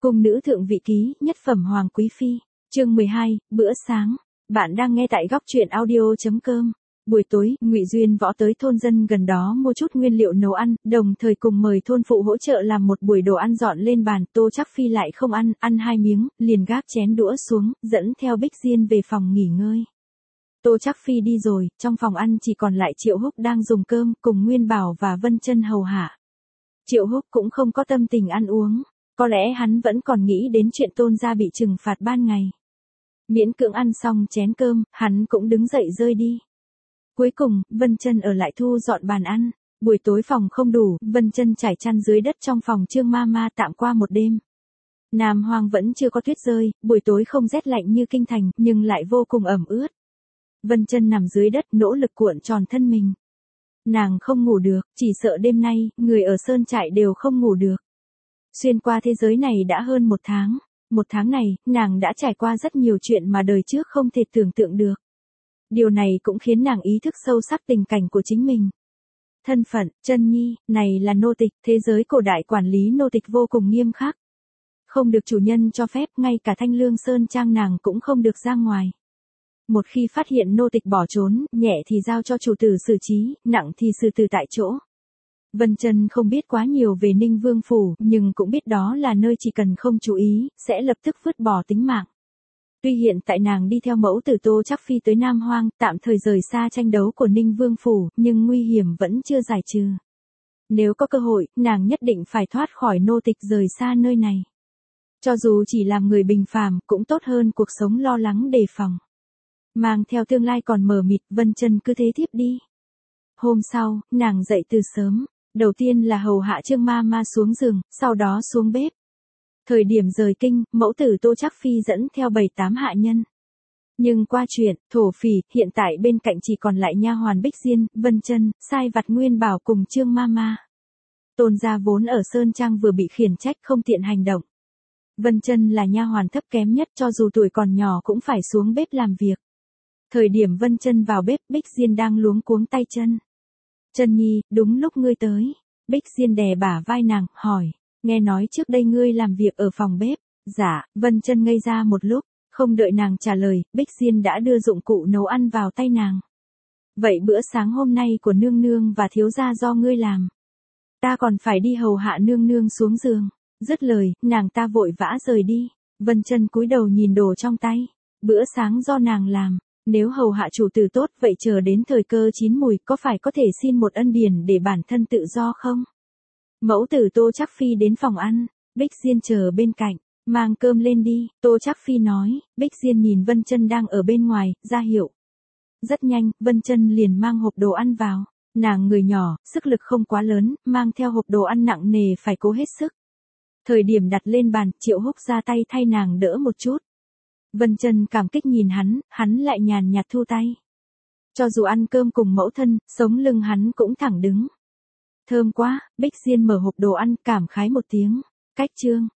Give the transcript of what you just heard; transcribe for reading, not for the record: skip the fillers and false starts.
Cung nữ thượng vị ký, nhất phẩm hoàng quý phi. Chương 12, bữa sáng. Bạn đang nghe tại góc truyện audio.com. Buổi tối, Ngụy Duyên Võ tới thôn dân gần đó mua chút nguyên liệu nấu ăn, đồng thời cùng mời thôn phụ hỗ trợ làm một buổi đồ ăn dọn lên bàn. Tô Trác Phi lại không ăn 2 miếng, liền gác chén đũa xuống, dẫn theo Bích Diên về phòng nghỉ ngơi. Tô Trác Phi đi rồi, trong phòng ăn chỉ còn lại Triệu Húc đang dùng cơm, cùng Nguyên Bảo và Vân Chân hầu hạ. Triệu Húc cũng không có tâm tình ăn uống, có lẽ hắn vẫn còn nghĩ đến chuyện Tôn gia bị trừng phạt ban ngày. Miễn cưỡng ăn xong chén cơm, hắn cũng đứng dậy rời đi. Cuối cùng, Vân Chân ở lại thu dọn bàn ăn. Buổi tối phòng không đủ, Vân Chân trải chăn dưới đất trong phòng Trương Mama tạm qua một đêm. Nam Hoang vẫn chưa có tuyết rơi, buổi tối không rét lạnh như kinh thành, nhưng lại vô cùng ẩm ướt. Vân Chân nằm dưới đất nỗ lực cuộn tròn thân mình. Nàng không ngủ được, chỉ sợ đêm nay, người ở sơn trại đều không ngủ được. Xuyên qua thế giới này đã hơn 1 tháng. 1 tháng này, nàng đã trải qua rất nhiều chuyện mà đời trước không thể tưởng tượng được. Điều này cũng khiến nàng ý thức sâu sắc tình cảnh của chính mình. Thân phận, Chân Nhi, này là nô tịch, thế giới cổ đại quản lý nô tịch vô cùng nghiêm khắc. Không được chủ nhân cho phép, ngay cả Thanh Lương Sơn trang nàng cũng không được ra ngoài. Một khi phát hiện nô tịch bỏ trốn, nhẹ thì giao cho chủ tử xử trí, nặng thì xử tử tại chỗ. Vân Chân không biết quá nhiều về Ninh Vương Phủ, nhưng cũng biết đó là nơi chỉ cần không chú ý, sẽ lập tức vứt bỏ tính mạng. Tuy hiện tại nàng đi theo mẫu tử Tô Trác Phi tới Nam Hoang, tạm thời rời xa tranh đấu của Ninh Vương Phủ, nhưng nguy hiểm vẫn chưa giải trừ. Nếu có cơ hội, nàng nhất định phải thoát khỏi nô tịch rời xa nơi này. Cho dù chỉ làm người bình phàm, cũng tốt hơn cuộc sống lo lắng đề phòng. Mang theo tương lai còn mờ mịt, Vân Chân cứ thế thiếp đi. Hôm sau, nàng dậy từ sớm. Đầu tiên là hầu hạ Trương Mama xuống giường, sau đó xuống bếp. Thời điểm rời kinh, mẫu tử Tô Trác Phi dẫn theo 7-8 hạ nhân. Nhưng qua chuyện, thổ phỉ, hiện tại bên cạnh chỉ còn lại nha hoàn Bích Diên, Vân Chân, sai vặt Nguyên Bảo cùng Trương Mama. Tôn gia vốn ở Sơn Trang vừa bị khiển trách không tiện hành động. Vân Chân là nha hoàn thấp kém nhất, cho dù tuổi còn nhỏ cũng phải xuống bếp làm việc. Thời điểm Vân Chân vào bếp, Bích Diên đang luống cuống tay chân. Chân Nhi, đúng lúc ngươi tới. Bích Diên đè bả vai nàng, hỏi. Nghe nói trước đây ngươi làm việc ở phòng bếp. Dạ, Vân Chân ngây ra một lúc. Không đợi nàng trả lời, Bích Diên đã đưa dụng cụ nấu ăn vào tay nàng. Vậy bữa sáng hôm nay của nương nương và thiếu gia do ngươi làm. Ta còn phải đi hầu hạ nương nương xuống giường. Dứt lời, nàng ta vội vã rời đi. Vân Chân cúi đầu nhìn đồ trong tay. Bữa sáng do nàng làm. Nếu hầu hạ chủ tử tốt, vậy chờ đến thời cơ chín mùi, có phải có thể xin một ân điển để bản thân tự do không? Mẫu tử Tô Trác Phi đến phòng ăn, Bích Diên chờ bên cạnh, mang cơm lên đi, Tô Trác Phi nói. Bích Diên nhìn Vân Chân đang ở bên ngoài, ra hiệu. Rất nhanh, Vân Chân liền mang hộp đồ ăn vào. Nàng người nhỏ, sức lực không quá lớn, mang theo hộp đồ ăn nặng nề phải cố hết sức. Thời điểm đặt lên bàn, Triệu Húc ra tay thay nàng đỡ một chút. Vân Chân cảm kích nhìn hắn lại nhàn nhạt thu tay. Cho dù ăn cơm cùng mẫu thân, sống lưng hắn cũng thẳng đứng. Thơm quá, Bích Diên mở hộp đồ ăn, cảm khái một tiếng. Cách chương,